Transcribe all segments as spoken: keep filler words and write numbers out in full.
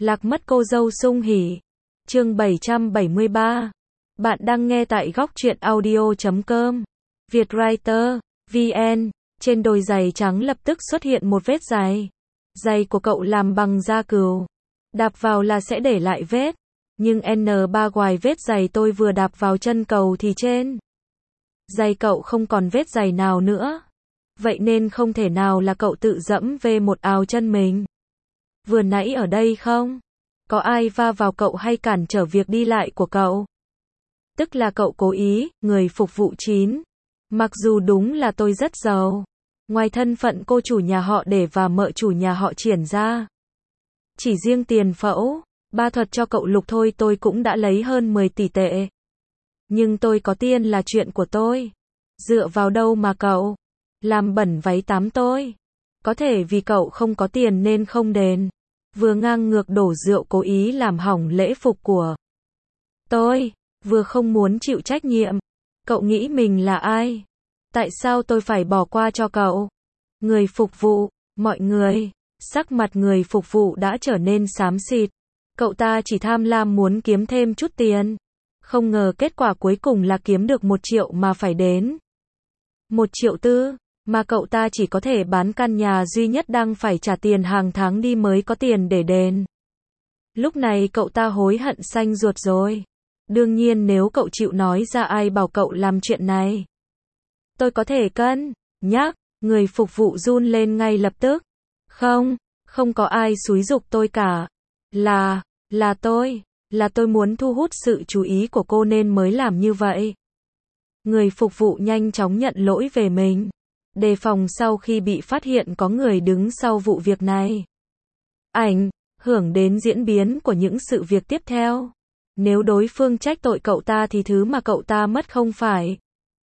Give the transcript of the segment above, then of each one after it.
Lạc mất cô dâu sung hỉ. Chương bảy trăm bảy mươi ba. Bạn đang nghe tại góc truyện audio chấm com. Vietwriter, vê en. Trên đôi giày trắng lập tức xuất hiện một vết giày. Giày của cậu làm bằng da cừu. Đạp vào là sẽ để lại vết. Nhưng N ba ngoài vết giày tôi vừa đạp vào chân cầu thì trên giày cậu không còn vết giày nào nữa. Vậy nên không thể nào là cậu tự dẫm về một ào chân mình. Vừa nãy ở đây không? Có ai va vào cậu hay cản trở việc đi lại của cậu? Tức là cậu cố ý, người phục vụ chín. Mặc dù đúng là tôi rất giàu. Ngoài thân phận cô chủ nhà họ Để và mợ chủ nhà họ Triển ra. Chỉ riêng tiền phẫu, ba thuật cho cậu Lục thôi tôi cũng đã lấy hơn mười tỷ tệ. Nhưng tôi có tiền là chuyện của tôi. Dựa vào đâu mà cậu làm bẩn váy tắm tôi? Có thể vì cậu không có tiền nên không đền. Vừa ngang ngược đổ rượu cố ý làm hỏng lễ phục của tôi, vừa không muốn chịu trách nhiệm. Cậu nghĩ mình là ai? Tại sao tôi phải bỏ qua cho cậu? Người phục vụ, mọi người, sắc mặt người phục vụ đã trở nên xám xịt. Cậu ta chỉ tham lam muốn kiếm thêm chút tiền. Không ngờ kết quả cuối cùng là kiếm được một triệu mà phải đến một triệu tư, mà cậu ta chỉ có thể bán căn nhà duy nhất đang phải trả tiền hàng tháng đi mới có tiền để đền. Lúc này cậu ta hối hận xanh ruột rồi. Đương nhiên nếu cậu chịu nói ra ai bảo cậu làm chuyện này. Tôi có thể cân nhắc. Người phục vụ run lên ngay lập tức. Không, không có ai xúi giục tôi cả. Là, là tôi, là tôi muốn thu hút sự chú ý của cô nên mới làm như vậy. Người phục vụ nhanh chóng nhận lỗi về mình. Đề phòng sau khi bị phát hiện có người đứng sau vụ việc này. Ảnh hưởng đến diễn biến của những sự việc tiếp theo. Nếu đối phương trách tội cậu ta thì thứ mà cậu ta mất không phải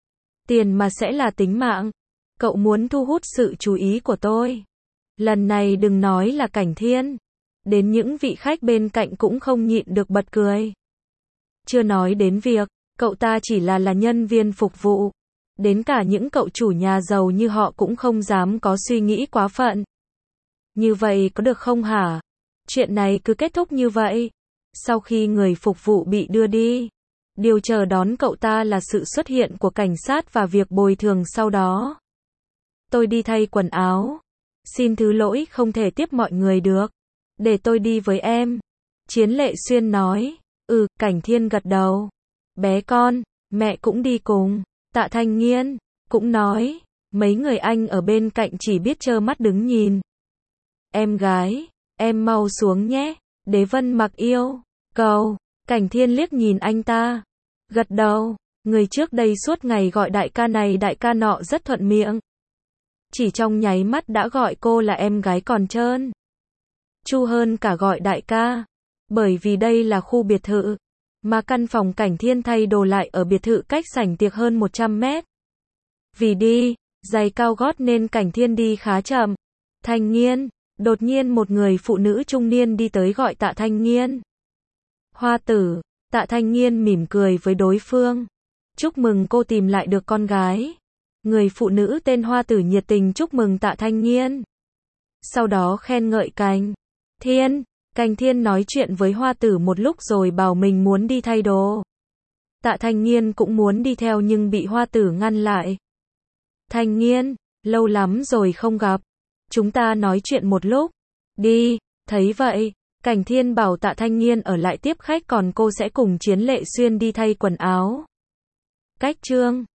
tiền mà sẽ là tính mạng. Cậu muốn thu hút sự chú ý của tôi. Lần này đừng nói là Cảnh Thiên. Đến những vị khách bên cạnh cũng không nhịn được bật cười. Chưa nói đến việc, cậu ta chỉ là là nhân viên phục vụ. Đến cả những cậu chủ nhà giàu như họ cũng không dám có suy nghĩ quá phận. Như vậy có được không hả? Chuyện này cứ kết thúc như vậy. Sau khi người phục vụ bị đưa đi, điều chờ đón cậu ta là sự xuất hiện của cảnh sát và việc bồi thường sau đó. Tôi đi thay quần áo. Xin thứ lỗi không thể tiếp mọi người được. Để tôi đi với em. Chiến Lệ Xuyên nói. Ừ, Cảnh Thiên gật đầu. Bé con, mẹ cũng đi cùng. Tạ Thanh Nghiên cũng nói. Mấy người anh ở bên cạnh chỉ biết trơ mắt đứng nhìn. Em gái, em mau xuống nhé. Đế Vân Mặc yêu cầu. Cảnh Thiên liếc nhìn anh ta. Gật đầu. Người trước đây suốt ngày gọi đại ca này đại ca nọ rất thuận miệng. Chỉ trong nháy mắt đã gọi cô là em gái còn trơn chu hơn cả gọi đại ca. Bởi vì đây là khu biệt thự, mà căn phòng Cảnh Thiên thay đồ lại ở biệt thự cách sảnh tiệc hơn một trăm mét. Vì đi giày cao gót nên Cảnh Thiên đi khá chậm. Thanh Nghiên, đột nhiên một người phụ nữ trung niên đi tới gọi Tạ Thanh Nghiên. Hoa tử. Tạ Thanh Nghiên mỉm cười với đối phương. Chúc mừng cô tìm lại được con gái. Người phụ nữ tên Hoa tử nhiệt tình chúc mừng Tạ Thanh Nghiên. Sau đó khen ngợi Cảnh Thiên. Cảnh Thiên nói chuyện với Hoa tử một lúc rồi bảo mình muốn đi thay đồ. Tạ Thanh Nghiên cũng muốn đi theo nhưng bị Hoa tử ngăn lại. Thanh Nghiên, lâu lắm rồi không gặp. Chúng ta nói chuyện một lúc. Đi. Thấy vậy, Cảnh Thiên bảo Tạ Thanh Nghiên ở lại tiếp khách còn cô sẽ cùng Chiến Lệ Xuyên đi thay quần áo. Cách chương